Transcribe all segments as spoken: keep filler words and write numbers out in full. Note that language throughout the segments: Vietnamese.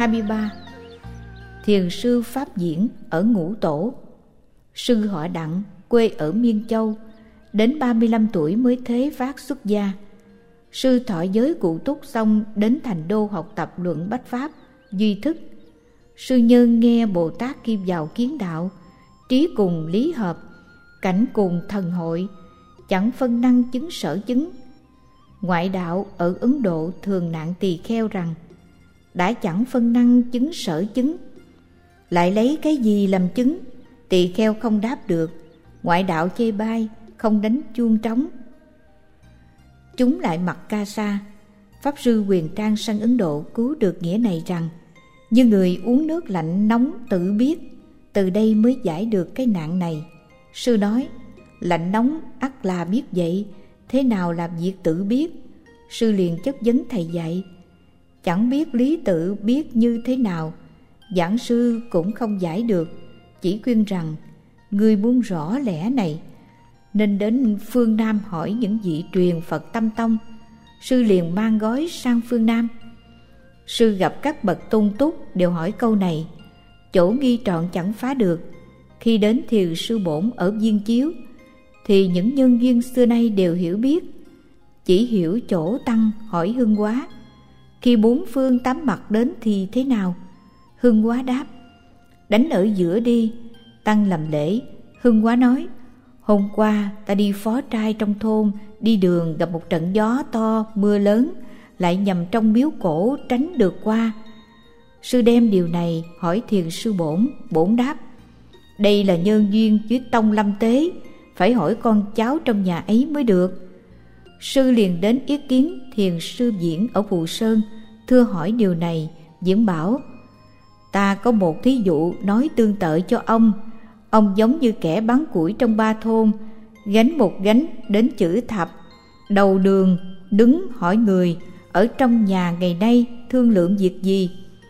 hai mươi ba. Thiền sư Pháp Diễn ở Ngũ Tổ. Sư họ Đặng, quê ở Miên Châu, đến ba mươi lăm tuổi mới thế phát xuất gia. Sư thọ giới cụ túc xong đến Thành Đô học tập luận bách pháp, duy thức. Sư nhân nghe Bồ Tát kim vào kiến đạo, trí cùng lý hợp, cảnh cùng thần hội, chẳng phân năng chứng sở chứng. Ngoại đạo ở Ấn Độ thường nạn tỳ kheo rằng đã chẳng phân năng chứng sở chứng, lại lấy cái gì làm chứng? Tỳ kheo không đáp được, ngoại đạo chê bai, không đánh chuông trống. Chúng lại mặc ca sa. Pháp sư Quyền Trang sang Ấn Độ cứu được nghĩa này rằng như người uống nước lạnh nóng tự biết, từ đây mới giải được cái nạn này. Sư nói lạnh nóng ắt là biết vậy, thế nào là việc tự biết? Sư liền chất vấn thầy dạy, chẳng biết lý tự biết như thế nào. Giảng sư cũng không giải được, chỉ khuyên rằng người muốn rõ lẽ này nên đến phương Nam hỏi những vị truyền Phật Tâm Tông. Sư liền mang gói sang phương Nam. Sư gặp các bậc tôn túc đều hỏi câu này, chỗ nghi trọn chẳng phá được. Khi đến Thiền sư Bổn ở Viên Chiếu thì những nhân duyên xưa nay đều hiểu biết, chỉ hiểu chỗ tăng hỏi Hưng Quá. Khi bốn phương tám mặt đến thì thế nào? Hưng Quá đáp, đánh ở giữa đi. Tăng làm lễ. Hưng Quá nói, hôm qua ta đi phó trai trong thôn, đi đường gặp một trận gió to mưa lớn, lại nhầm trong miếu cổ tránh được qua. Sư đem điều này hỏi Thiền sư Bổn. Bổn đáp, đây là nhân duyên với tông lâm tế, phải hỏi con cháu trong nhà ấy mới được. Sư liền đến ý kiến Thiền sư Diễn ở Phù Sơn, thưa hỏi điều này. Diễn bảo, ta có một thí dụ nói tương tự cho ông. Ông giống như kẻ bán củi trong ba thôn, gánh một gánh đến chữ thập, đầu đường đứng hỏi người ở trong nhà ngày nay thương lượng việc gì.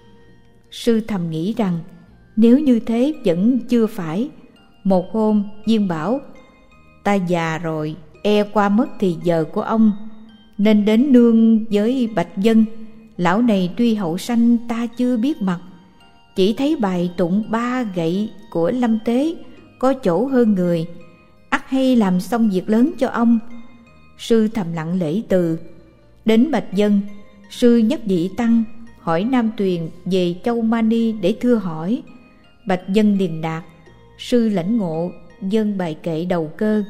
Sư thầm nghĩ rằng nếu như thế vẫn chưa phải. Một hôm Viên bảo, ta già rồi, e qua mất thì giờ của ông, nên đến nương với Bạch Dân. Lão này tuy hậu sanh ta chưa biết mặt, chỉ thấy bài tụng ba gậy của lâm tế có chỗ hơn người, ắt hay làm xong việc lớn cho ông. Sư thầm lặng lễ từ. Đến Bạch Dân, sư nhất vị tăng hỏi Nam Tuyền về Châu Mani để thưa hỏi. Bạch Dân liền đạt. Sư lãnh ngộ, dân bài kệ đầu cơ.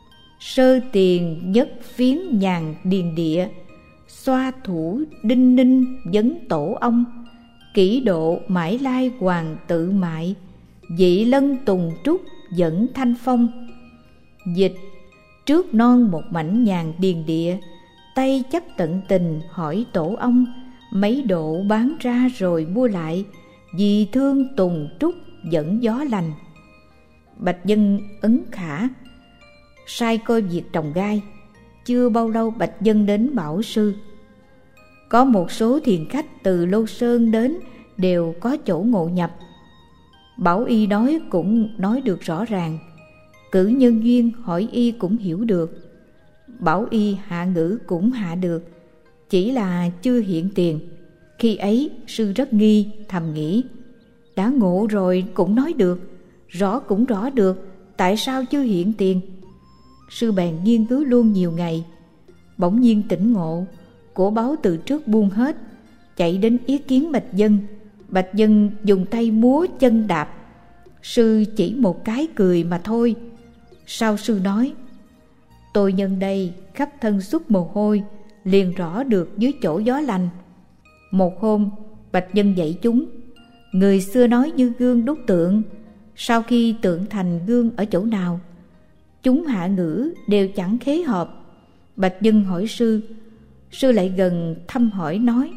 Sơ tiền nhất phiến nhàn điền địa, xoa thủ đinh ninh vấn tổ ông. Kỷ độ mãi lai hoàng tự mại, vị lân tùng trúc dẫn thanh phong. Dịch, trước non một mảnh nhàn điền địa, tay chấp tận tình hỏi tổ ông. Mấy độ bán ra rồi mua lại, vì thương tùng trúc dẫn gió lành. Bạch Dân ấn khả, sai coi việc trồng gai. Chưa bao lâu Bạch Dân đến bảo sư. Có một số thiền khách từ Lô Sơn đến đều có chỗ ngộ nhập. Bảo y nói cũng nói được rõ ràng, cử nhân duyên hỏi y cũng hiểu được. Bảo y hạ ngữ cũng hạ được, chỉ là chưa hiện tiền. Khi ấy sư rất nghi, thầm nghĩ, đã ngộ rồi cũng nói được, rõ cũng rõ được, tại sao chưa hiện tiền? Sư bèn nghiên cứu luôn nhiều ngày, bỗng nhiên tỉnh ngộ, của báo từ trước buông hết, chạy đến ý kiến Bạch Dân. Bạch Dân dùng tay múa chân đạp, sư chỉ một cái cười mà thôi. Sau sư nói, tôi nhân đây khắp thân xuất mồ hôi, liền rõ được dưới chỗ gió lành. Một hôm Bạch Dân dạy chúng, người xưa nói như gương đúc tượng, sau khi tượng thành gương ở chỗ nào? Chúng hạ ngữ đều chẳng khế hợp. Bạch Dân hỏi sư, sư lại gần thăm hỏi nói,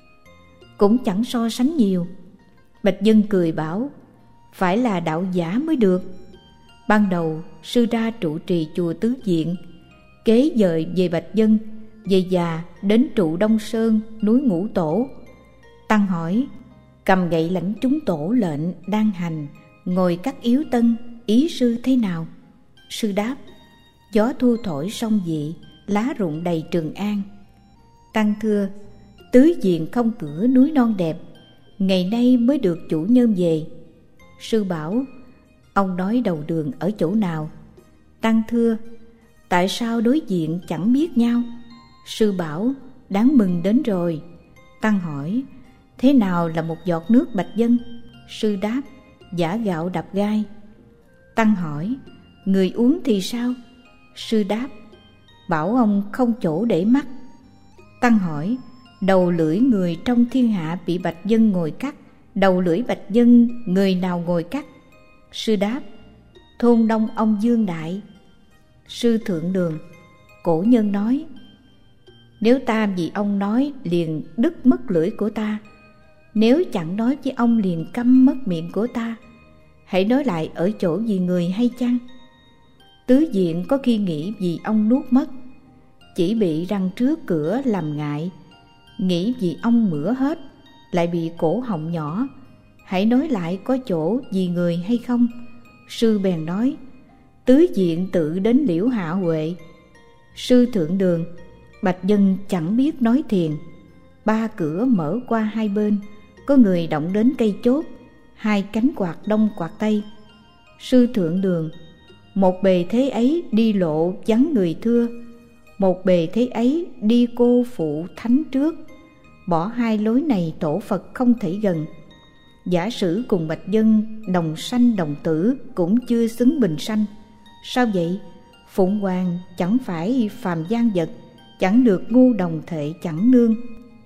cũng chẳng so sánh nhiều. Bạch Dân cười bảo, phải là đạo giả mới được. Ban đầu sư ra trụ trì chùa Tứ Diện, kế dời về Bạch Dân, về già đến trụ Đông Sơn núi Ngũ Tổ. Tăng hỏi, cầm gậy lãnh chúng tổ lệnh đang hành, ngồi cắt yếu tân, ý sư thế nào? Sư đáp, gió thu thổi sông Dị, lá rụng đầy Trường An. Tăng thưa, Tứ Diện không cửa núi non đẹp, ngày nay mới được chủ nhân về. Sư bảo: ông nói đầu đường ở chỗ nào? Tăng thưa: tại sao đối diện chẳng biết nhau? Sư bảo: đáng mừng đến rồi. Tăng hỏi: thế nào là một giọt nước bạch dân? Sư đáp: giã gạo đập gai. Tăng hỏi: người uống thì sao? Sư đáp: bảo ông không chỗ để mắt. Tăng hỏi: đầu lưỡi người trong thiên hạ bị bạch dân ngồi cắt, đầu lưỡi bạch dân người nào ngồi cắt? Sư đáp: thôn đông ông Dương Đại. Sư thượng đường: cổ nhân nói, nếu ta vì ông nói liền đứt mất lưỡi của ta, nếu chẳng nói với ông liền câm mất miệng của ta. Hãy nói lại ở chỗ vì người hay chăng? Tứ diện có khi nghĩ vì ông nuốt mất, chỉ bị răng trước cửa làm ngại. Nghĩ vì ông mửa hết, lại bị cổ họng nhỏ. Hãy nói lại có chỗ vì người hay không? Sư bèn nói: tứ diện tự đến liễu hạ huệ. Sư thượng đường: bạch dân chẳng biết nói thiền. Ba cửa mở qua hai bên, có người động đến cây chốt, hai cánh quạt đông quạt tây. Sư thượng đường: một bề thế ấy đi lộ vắng người thưa, một bề thế ấy đi cô phụ thánh trước. Bỏ hai lối này tổ Phật không thể gần. Giả sử cùng bạch dân đồng sanh đồng tử, cũng chưa xứng bình sanh. Sao vậy? Phụng hoàng chẳng phải phàm gian vật, chẳng được ngu đồng thệ chẳng nương.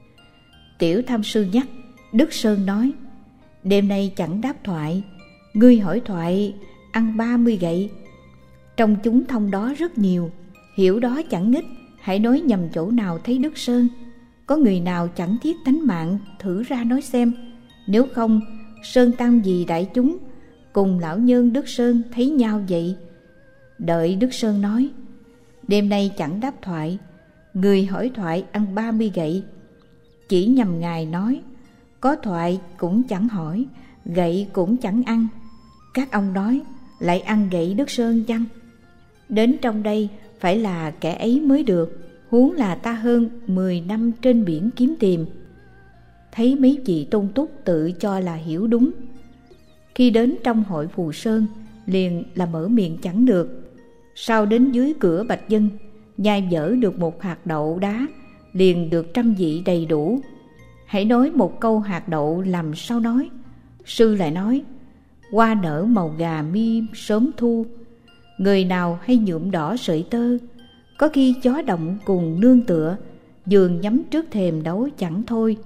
Tiểu Tham Sư nhắc, Đức Sơn nói: đêm nay chẳng đáp thoại, ngươi hỏi thoại ăn ba mươi gậy. Trong chúng thông đó rất nhiều, hiểu đó chẳng nghích. Hãy nói nhầm chỗ nào thấy Đức Sơn. Có người nào chẳng thiết tánh mạng, thử ra nói xem. Nếu không, Sơn Tăng vì đại chúng, cùng lão nhân Đức Sơn thấy nhau vậy. Đợi Đức Sơn nói: đêm nay chẳng đáp thoại, người hỏi thoại ăn ba mươi gậy. Chỉ nhầm ngài nói: có thoại cũng chẳng hỏi, gậy cũng chẳng ăn. Các ông nói lại ăn gậy Đức Sơn chăng? Đến trong đây phải là kẻ ấy mới được, huống là ta hơn mười năm trên biển kiếm tìm. Thấy mấy vị tôn túc tự cho là hiểu đúng, khi đến trong hội Phù Sơn liền là mở miệng chẳng được. Sau đến dưới cửa bạch dân, nhai dở được một hạt đậu đá, liền được trăm vị đầy đủ. Hãy nói một câu hạt đậu làm sao nói? Sư lại nói: hoa nở màu gà mi sớm thu, người nào hay nhuộm đỏ sợi tơ. Có khi chó động cùng nương tựa, giường nhắm trước thềm đấu chẳng thôi.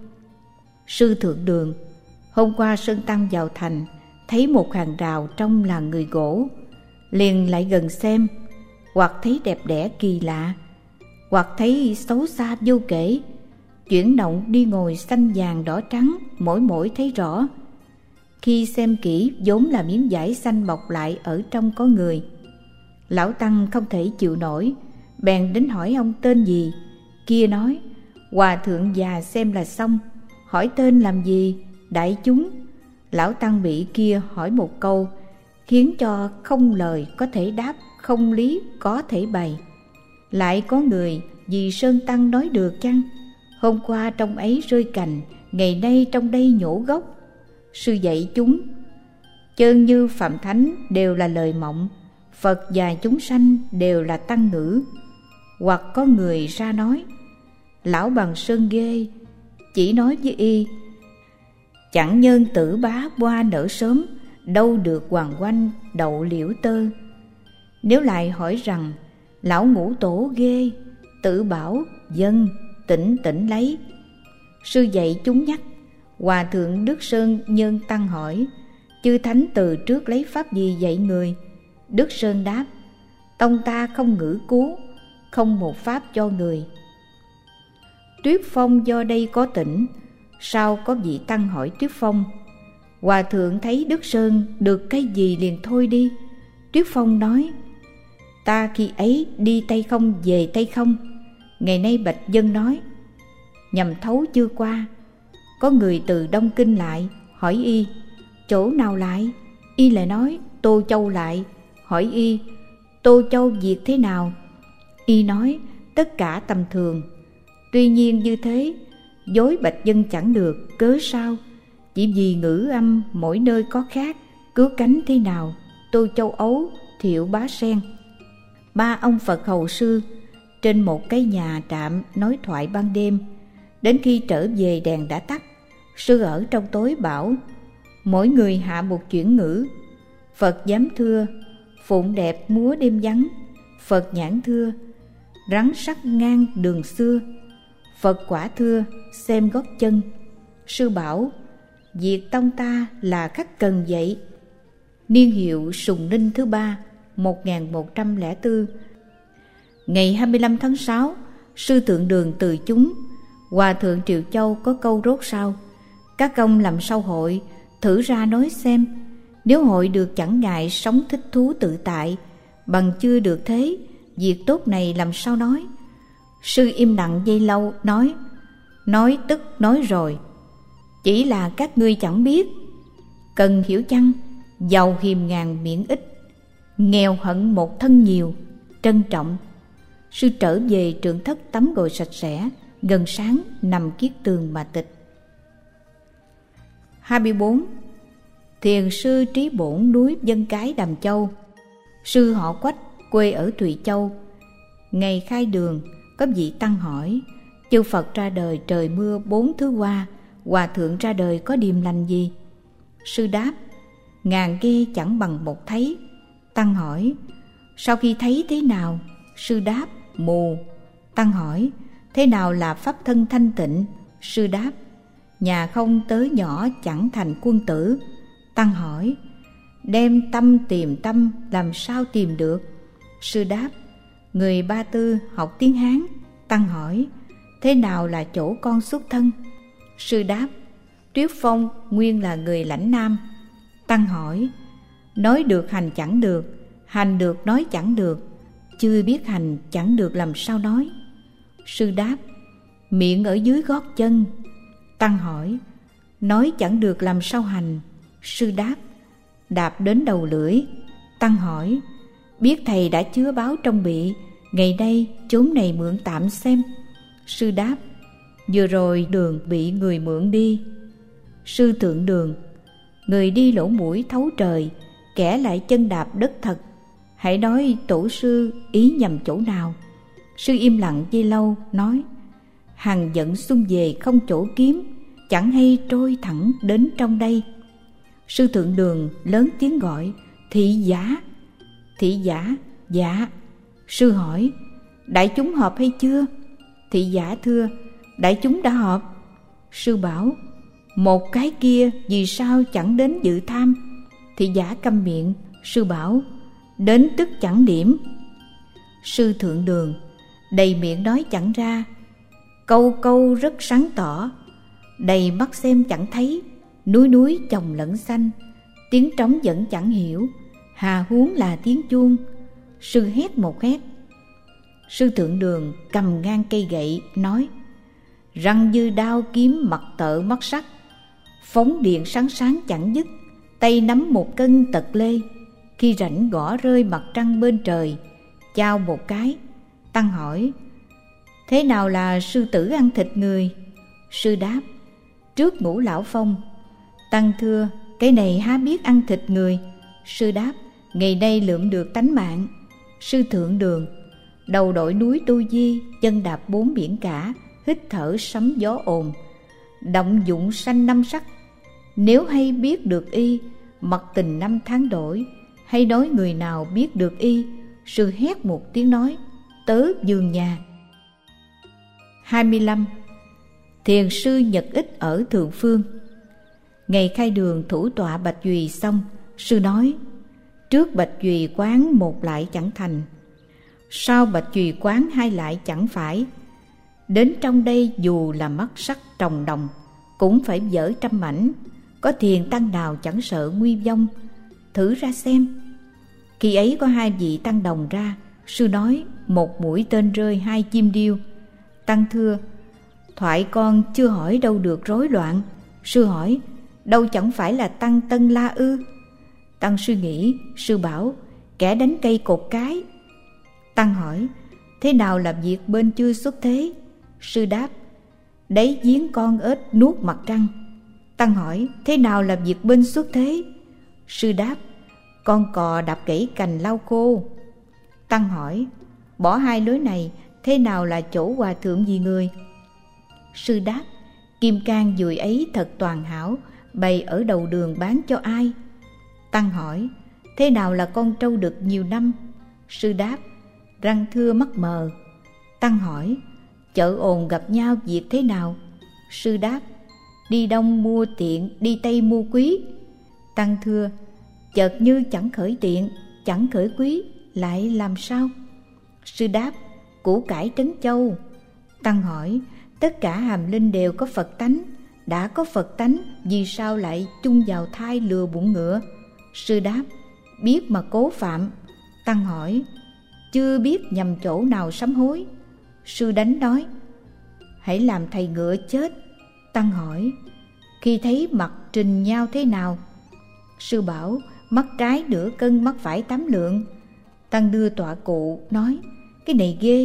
Sư thượng đường: hôm qua Sơn Tăng vào thành, thấy một hàng rào trong là người gỗ, liền lại gần xem, hoặc thấy đẹp đẽ kỳ lạ, hoặc thấy xấu xa vô kể. Chuyển động đi ngồi xanh vàng đỏ trắng, mỗi mỗi thấy rõ. Khi xem kỹ, vốn là miếng vải xanh bọc lại ở trong có người. Lão Tăng không thể chịu nổi, bèn đến hỏi ông tên gì. Kia nói: hòa thượng già xem là xong, hỏi tên làm gì đại chúng. Lão Tăng bị kia hỏi một câu, khiến cho không lời có thể đáp, không lý có thể bày. Lại có người vì Sơn Tăng nói được chăng? Hôm qua trong ấy rơi cành, ngày nay trong đây nhổ gốc. Sư dạy chúng: chơn như Phạm Thánh đều là lời mộng, Phật và chúng sanh đều là tăng ngữ. Hoặc có người ra nói: lão Bằng Sơn ghê, chỉ nói với y: chẳng nhân tử bá boa nở sớm, đâu được hoàng oanh đậu liễu tơ. Nếu lại hỏi rằng: lão Ngũ Tổ ghê, tự bảo dân tỉnh tỉnh lấy. Sư dạy chúng nhắc. Hòa thượng Đức Sơn nhân tăng hỏi: chư thánh từ trước lấy pháp gì dạy người? Đức Sơn đáp: tông ta không ngữ cứu, không một pháp cho người. Tuyết Phong do đây có tỉnh, sao có vị tăng hỏi Tuyết Phong. Hòa thượng thấy Đức Sơn được cái gì liền thôi đi. Tuyết Phong nói: ta khi ấy đi tay không về tay không. Ngày nay bạch dân nói: nhằm thấu chưa qua. Có người từ Đông Kinh lại, hỏi y: chỗ nào lại? Y lại nói: Tô Châu lại. Hỏi y: Tô Châu việc thế nào? Y nói: tất cả tầm thường. Tuy nhiên như thế, dối bạch dân chẳng được, cớ sao? chỉ vì ngữ âm mỗi nơi có khác, cứu cánh thế nào, Tô Châu Ấu, Thiệu Bá Sen. Ba ông Phật hầu sư trên một cái nhà trạm nói thoại ban đêm. Đến khi trở về đèn đã tắt. Sư ở trong tối bảo mỗi người hạ một chuyển ngữ. Phật dám thưa, phụng đẹp múa đêm vắng. Phật nhãn thưa, rắn sắc ngang đường xưa. Phật quả thưa, xem gót chân. Sư bảo, việc tông ta là khắc cần vậy. Niên hiệu Sùng Ninh thứ ba, một nghìn một trăm lẻ bốn. Ngày hai mươi lăm tháng sáu, sư Thượng Đường từ chúng. Hòa thượng Triệu Châu có câu rốt sau: các công làm sao hội, thử ra nói xem. Nếu hội được chẳng ngại sống thích thú tự tại, bằng chưa được thế, việc tốt này làm sao nói. Sư im lặng giây lâu, nói: nói tức nói rồi, chỉ là các ngươi chẳng biết. Cần hiểu chăng, giàu hiềm ngàn miễn ít, nghèo hận một thân nhiều, trân trọng. Sư trở về trượng thất tắm gội sạch sẽ, gần sáng nằm kiết tường mà tịch. hai mươi bốn. Thiền sư Trí Bổn núi Vân Cái Đàm Châu. Sư họ Quách, quê ở Thụy Châu. Ngày khai đường, có vị tăng hỏi: chư Phật ra đời trời mưa bốn thứ qua, hòa thượng ra đời có điềm lành gì? Sư đáp: ngàn nghe chẳng bằng một thấy. Tăng hỏi: sau khi thấy thế nào? Sư đáp: mù. Tăng hỏi: thế nào là pháp thân thanh tịnh? Sư đáp: nhà không tới nhỏ chẳng thành quân tử. Tăng hỏi: đem tâm tìm tâm làm sao tìm được? Sư đáp: người Ba Tư học tiếng Hán. Tăng hỏi: thế nào là chỗ con xuất thân? Sư đáp: Tuyết Phong nguyên là người lãnh Nam. Tăng hỏi: nói được hành chẳng được, hành được nói chẳng được, chưa biết hành chẳng được làm sao nói? Sư đáp: miệng ở dưới gót chân. Tăng hỏi: nói chẳng được làm sao hành? Sư đáp: đạp đến đầu lưỡi. Tăng hỏi: biết thầy đã chứa báo trong bị, ngày nay chốn này mượn tạm xem. Sư đáp: vừa rồi đường bị người mượn đi. Sư Thượng Đường: người đi lỗ mũi thấu trời, kẻ lại chân đạp đất thật. Hãy nói tổ sư ý nhầm chỗ nào? Sư im lặng giây lâu, nói: hằng giận xuân về không chỗ kiếm, chẳng hay trôi thẳng đến trong đây. Sư Thượng Đường lớn tiếng gọi: thị giả. Thị giả: dạ. Sư hỏi: đại chúng họp hay chưa? Thị giả thưa: đại chúng đã họp. Sư bảo: một cái kia vì sao chẳng đến dự tham? Thị giả câm miệng. Sư bảo: đến tức chẳng điểm. Sư Thượng Đường: đầy miệng nói chẳng ra, câu câu rất sáng tỏ, đầy mắt xem chẳng thấy, núi núi chồng lẫn xanh, tiếng trống vẫn chẳng hiểu, hà huống là tiếng chuông. Sư hét một hét. Sư Thượng Đường cầm ngang cây gậy, nói: răng như đao kiếm mặt tợ mắt sắc, phóng điện sáng sáng chẳng dứt, tay nắm một cân tật lê, khi rảnh gõ rơi mặt trăng bên trời, chao một cái. Tăng hỏi: thế nào là sư tử ăn thịt người? Sư đáp: trước Ngũ Lão Phong. Tăng thưa: cái này há biết ăn thịt người? Sư đáp: ngày nay lượm được tánh mạng. Sư Thượng Đường: đầu đội núi Tu Di, chân đạp bốn biển cả, hít thở sấm gió ồn, động dụng sanh năm sắc. Nếu hay biết được y, mặc tình năm tháng đổi, hay nói người nào biết được y? Sư hét một tiếng nói: tớ giường nhà. hai mươi lăm. Thiền sư Nhật Ích ở Thượng Phương. Ngày khai đường thủ tọa Bạch Duy xong, sư nói: trước Bạch Duy quán một lại chẳng thành, sau Bạch Duy quán hai lại chẳng phải. Đến trong đây dù là mắt sắc trồng đồng, cũng phải vỡ trăm mảnh. Có thiền tăng nào chẳng sợ nguy vong, thử ra xem. Khi ấy có hai vị tăng đồng ra. Sư nói: một mũi tên rơi hai chim điêu. Tăng thưa: thoại con chưa hỏi đâu được rối loạn. Sư hỏi: đâu chẳng phải là tăng Tân La ư? Tăng suy nghĩ. Sư bảo: kẻ đánh cây cột cái. Tăng hỏi: thế nào là việc bên chưa xuất thế? Sư đáp: đấy giếng con ếch nuốt mặt trăng. Tăng hỏi: thế nào là việc binh xuất thế? Sư đáp: con cò đập gãy cành lau khô. Tăng hỏi: bỏ hai lối này, thế nào là chỗ hòa thượng vì người? Sư đáp: kim cang dùi ấy thật toàn hảo, bày ở đầu đường bán cho ai? Tăng hỏi: thế nào là con trâu đực nhiều năm? Sư đáp: răng thưa mắt mờ. Tăng hỏi: chợ ồn gặp nhau việc thế nào? Sư đáp: đi đông mua tiện, đi tây mua quý. Tăng thưa: chợt như chẳng khởi tiện, chẳng khởi quý, lại làm sao? Sư đáp: củ cải trấn châu. Tăng hỏi: tất cả hàm linh đều có Phật tánh, đã có Phật tánh, vì sao lại chung vào thai lừa bụng ngựa? Sư đáp: biết mà cố phạm. Tăng hỏi: chưa biết nhầm chỗ nào sám hối? Sư đánh nói: hãy làm thầy ngựa chết. Tăng hỏi: khi thấy mặt trình nhau thế nào? Sư bảo: mắt trái nửa cân, mắt phải tám lượng. Tăng đưa tọa cụ nói: cái này ghê.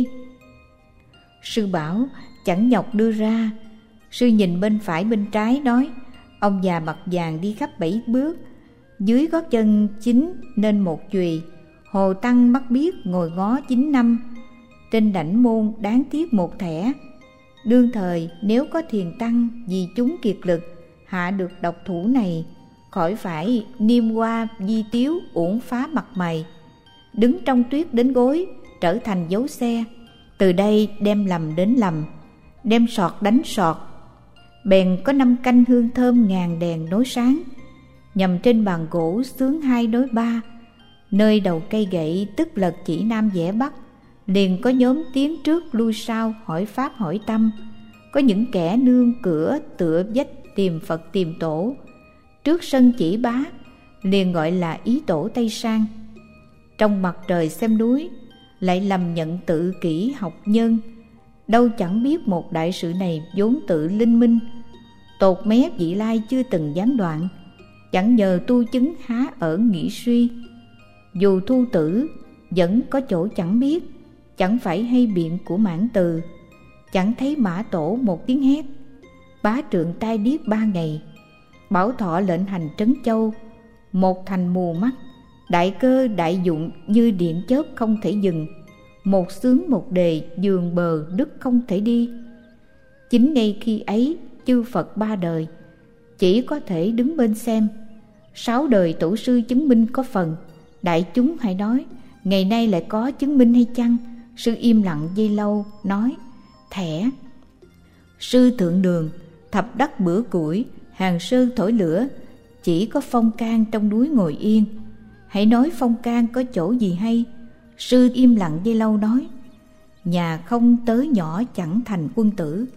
Sư bảo: chẳng nhọc đưa ra. Sư nhìn bên phải bên trái nói: ông già mặt vàng đi khắp bảy bước, dưới gót chân chính nên một chùy. Hồ Tăng mắt biết ngồi ngó chín năm, trên đảnh môn đáng tiếc một thẻ. Đương thời nếu có thiền tăng vì chúng kiệt lực hạ được độc thủ này, khỏi phải niêm hoa di tiếu uổng phá mặt mày, đứng trong tuyết đến gối, trở thành dấu xe. Từ đây đem lầm đến lầm, đem sọt đánh sọt. Bèn có năm canh hương thơm ngàn đèn nối sáng, nhằm trên bàn gỗ xướng hai đối ba. Nơi đầu cây gậy tức lật chỉ nam vẽ bắc, liền có nhóm tiến trước lui sau hỏi pháp hỏi tâm. Có những kẻ nương cửa tựa vách tìm Phật tìm tổ, trước sân chỉ bá, liền gọi là ý tổ Tây Sang. Trong mặt trời xem núi, lại lầm nhận tự kỷ học nhân. Đâu chẳng biết một đại sự này vốn tự linh minh, tột mé vị lai chưa từng gián đoạn. Chẳng nhờ tu chứng há ở nghĩ suy, dù thu tử vẫn có chỗ chẳng biết. Chẳng phải hay biện của Mãn Từ, chẳng thấy Mã Tổ một tiếng hét. Bá trượng tai điếc ba ngày, Bảo Thọ lệnh hành trấn châu. Một thành mù mắt, đại cơ đại dụng như điện chớp không thể dừng. Một xướng một đề giường bờ đức không thể đi. Chính ngay khi ấy chư Phật ba đời chỉ có thể đứng bên xem. Sáu đời tổ sư chứng minh có phần, đại chúng hãy nói ngày nay lại có chứng minh hay chăng? Sư im lặng giây lâu nói: thẻ. Sư thượng đường, thập đắc bữa củi, hàng sư thổi lửa, chỉ có Phong Can trong núi ngồi yên. Hãy nói Phong Can có chỗ gì hay? Sư im lặng giây lâu nói: nhà không tới nhỏ chẳng thành quân tử.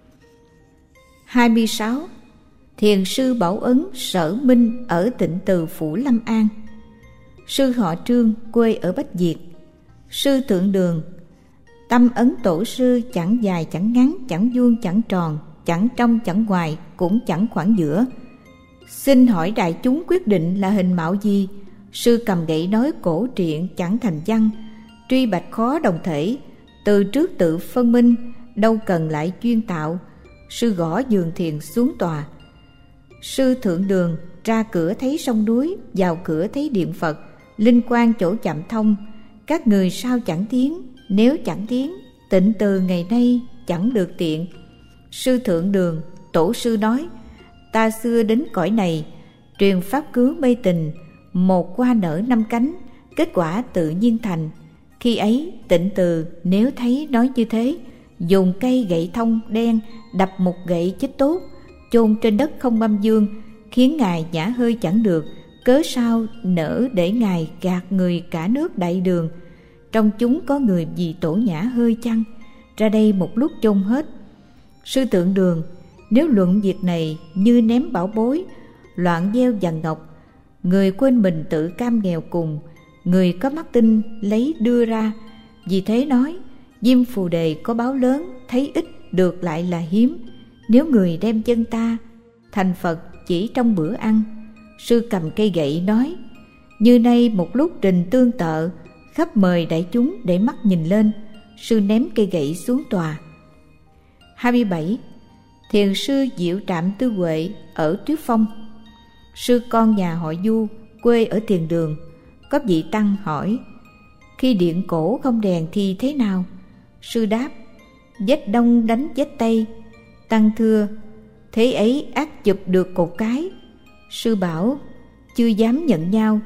hai mươi sáu. Thiền sư Bảo Ấn Sở Minh ở Tịnh Từ Phủ Lâm An. Sư họ Trương, quê ở Bách Việt. Sư thượng đường, tâm ấn tổ sư chẳng dài chẳng ngắn, chẳng vuông chẳng tròn, chẳng trong chẳng ngoài, cũng chẳng khoảng giữa. Xin hỏi đại chúng quyết định là hình mạo gì? Sư cầm gậy nói cổ truyện chẳng thành văn, truy bạch khó đồng thể, từ trước tự phân minh, đâu cần lại chuyên tạo. Sư gõ giường thiền xuống tòa. Sư thượng đường, ra cửa thấy sông núi, vào cửa thấy điện Phật, linh quan chỗ chạm thông. Các người sao chẳng tiến? Nếu chẳng tiến, Tịnh Từ ngày nay chẳng được tiện. Sư thượng đường, tổ sư nói: ta xưa đến cõi này, truyền pháp cứu mê tình, một hoa nở năm cánh, kết quả tự nhiên thành. Khi ấy Tịnh Từ nếu thấy nói như thế, dùng cây gậy thông đen đập một gậy chết tốt, chôn trên đất không âm dương, khiến ngài nhả hơi chẳng được. Cớ sao nỡ để ngài gạt người cả nước đại đường? Trong chúng có người vì tổ nhã hơi chăng? Ra đây một lúc chôn hết. Sư thượng đường, nếu luận việc này như ném bảo bối, loạn gieo vàng ngọc, người quên mình tự cam nghèo cùng, người có mắt tinh lấy đưa ra. Vì thế nói: Diêm Phù Đề có báo lớn, thấy ít được lại là hiếm. Nếu người đem chân ta thành Phật chỉ trong bữa ăn. Sư cầm cây gậy nói: như nay một lúc trình tương tự, khắp mời đại chúng để mắt nhìn lên. Sư ném cây gậy xuống tòa. hai mươi bảy. Thiền sư Diệu Trạm Tư Huệ ở Tuyết Phong. Sư con nhà họ Du, quê ở Tiền Đường. Có vị tăng hỏi: khi điện cổ không đèn thì thế nào? Sư đáp: vết đông đánh vết tây. Tăng thưa: thế ấy ác chụp được cột cái. Sư bảo: chưa dám nhận nhau.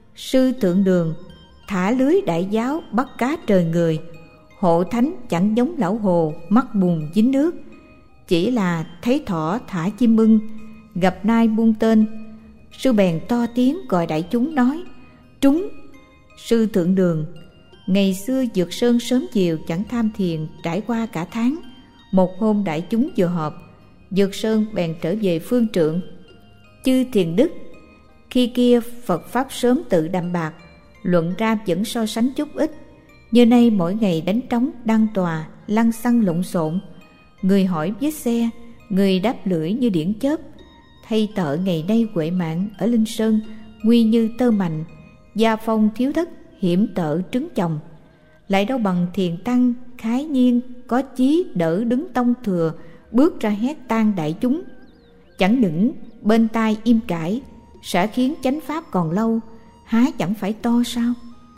Sư Thượng Đường: thả lưới đại giáo bắt cá trời người. Hộ thánh chẳng giống lão Hồ mắt bùn dính nước. Chỉ là thấy thỏ thả chim ưng, gặp nai buông tên. Sư bèn to tiếng gọi đại chúng nói: trúng. Sư Thượng Đường: ngày xưa Dược Sơn sớm chiều chẳng tham thiền trải qua cả tháng. Một hôm đại chúng vừa họp, Dược Sơn bèn trở về phương trượng. Chư thiền đức, khi kia Phật Pháp sớm tự đạm bạc, luận ra vẫn so sánh chút ít. Như nay mỗi ngày đánh trống đăng tòa, lăng xăng lộn xộn. Người hỏi vết xe, người đáp lưỡi như điển chớp. Thay tợ ngày nay Huệ Mạng ở Linh Sơn, nguy như tơ mành. Gia phong thiếu thất, hiểm tợ trứng chồng. Lại đâu bằng thiền tăng khái nhiên, có chí đỡ đứng tông thừa, bước ra hét tan đại chúng. Chẳng những bên tai im cãi, sẽ khiến chánh pháp còn lâu, há chẳng phải to sao?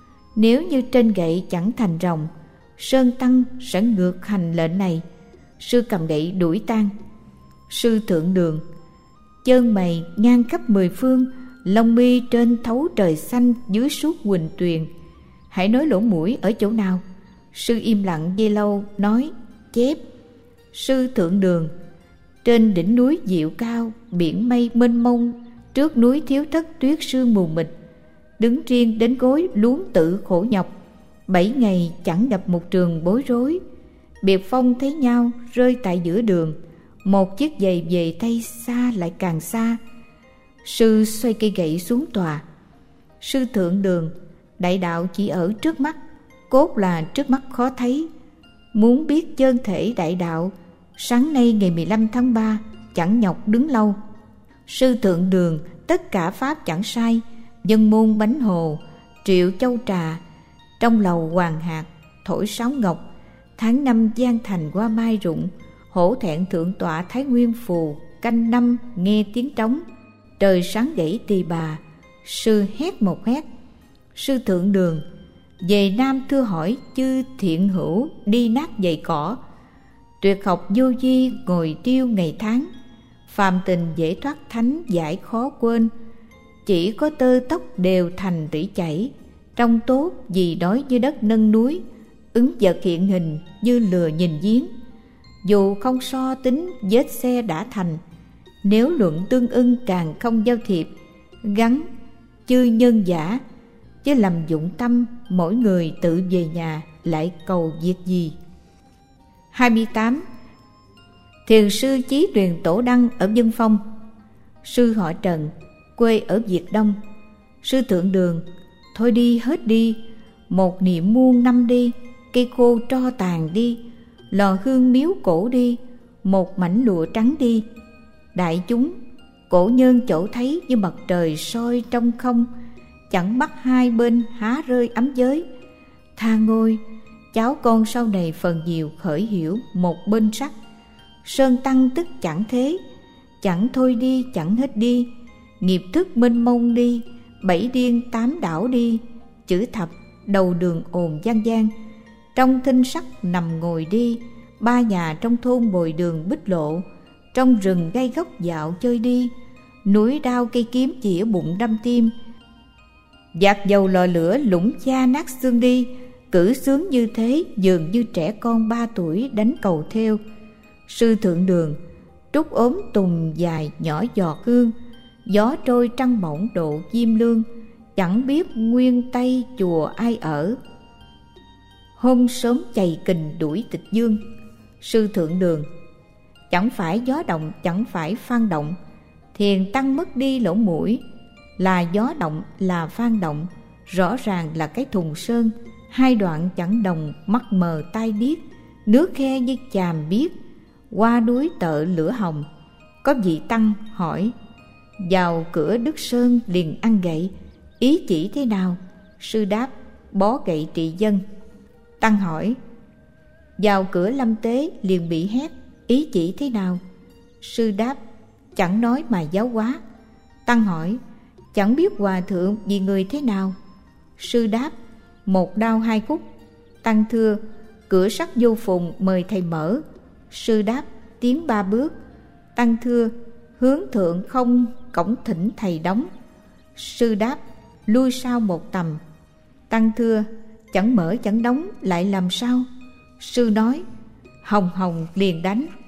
Nếu như trên gậy chẳng thành rồng, Sơn Tăng sẽ ngược hành lệnh này. Sư cầm gậy đuổi tan. Sư Thượng Đường: chân mày ngang khắp mười phương, lông mi trên thấu trời xanh, dưới suốt huỳnh tuyền. Hãy nói lỗ mũi ở chỗ nào? Sư im lặng giây lâu, nói: chép. Sư Thượng Đường: trên đỉnh núi Diệu Cao, biển mây mênh mông, trước núi Thiếu Thất tuyết sương mù mịt. Đứng riêng đến gối luống tự khổ nhọc, bảy ngày chẳng gặp một trường bối rối. Biệt phong thấy nhau rơi tại giữa đường, một chiếc giày về tay xa lại càng xa. Sư xoay cây gậy xuống tòa. Sư Thượng Đường: đại đạo chỉ ở trước mắt, cốt là trước mắt khó thấy. Muốn biết chân thể đại đạo, sáng nay ngày mười lăm tháng ba chẳng nhọc đứng lâu. Sư Thượng Đường: tất cả pháp chẳng sai, dân môn bánh hồ, triệu châu trà, trong lầu hoàng hạt, thổi sáo ngọc. Tháng năm gian thành hoa mai rụng, hổ thẹn thượng tọa Thái Nguyên phù. Canh năm nghe tiếng trống, trời sáng gãy tỳ bà. Sư hét một hét. Sư Thượng Đường: về Nam thưa hỏi chư thiện hữu đi nát giày cỏ. Tuyệt học vô vi ngồi tiêu ngày tháng, phàm tình dễ thoát thánh giải khó quên. Chỉ có tơ tóc đều thành rỉ chảy, trong tốt vì đói như đất nâng núi. Ứng vật hiện hình như lừa nhìn giếng, dù không so tính vết xe đã thành. Nếu luận tương ưng càng không giao thiệp, gắn chư nhân giả, chứ lầm dụng tâm mỗi người tự về nhà lại cầu việc gì. hai mươi tám. Thiền sư Chí Truyền Tổ Đăng ở Vân Phong. Sư họ Trần, quê ở Việt Đông. Sư Thượng Đường: thôi đi hết đi, một niệm muôn năm đi, cây khô tro tàn đi, lò hương miếu cổ đi, một mảnh lụa trắng đi. Đại chúng, cổ nhân chỗ thấy như mặt trời soi trong không, chẳng bắt hai bên há rơi ấm giới. Tha ngôi, cháu con sau này phần nhiều khởi hiểu một bên sắc. Sơn Tăng tức chẳng thế, chẳng thôi đi chẳng hết đi, nghiệp thức mênh mông đi, bảy điên tám đảo đi. Chữ thập đầu đường ồn gian gian, trong thinh sắc nằm ngồi đi. Ba nhà trong thôn bồi đường bích lộ, trong rừng gây gốc dạo chơi đi. Núi đao cây kiếm chĩa bụng đâm tim, dạt dầu lò lửa lũng cha nát xương đi. Cử sướng như thế dường như trẻ con ba tuổi đánh cầu theo. Sư Thượng Đường: trúc ốm tùng dài nhỏ giọt hương, gió trôi trăng bổng độ diêm lương. Chẳng biết nguyên tây chùa ai ở, hôm sớm chày kình đuổi tịch dương. Sư Thượng Đường: chẳng phải gió động chẳng phải phan động, thiền tăng mất đi lỗ mũi. Là gió động là phan động, rõ ràng là cái thùng sơn. Hai đoạn chẳng đồng, mắt mờ tai điếc, nước khe như chàm biếc, qua núi tợ lửa hồng. Có vị tăng hỏi: vào cửa Đức Sơn liền ăn gậy, ý chỉ thế nào? Sư đáp: bó gậy trị dân. Tăng hỏi: vào cửa Lâm Tế liền bị hét, ý chỉ thế nào? Sư đáp: chẳng nói mà giáo hóa. Tăng hỏi: chẳng biết hòa thượng vì người thế nào? Sư đáp: một đao hai khúc. Tăng thưa: cửa sắt vô phùng, mời thầy mở. Sư đáp: tiến ba bước. Tăng thưa: hướng thượng không, cổng thỉnh thầy đóng. Sư đáp: lui sau một tầm. Tăng thưa: chẳng mở chẳng đóng lại làm sao? Sư nói: hồng hồng liền đánh.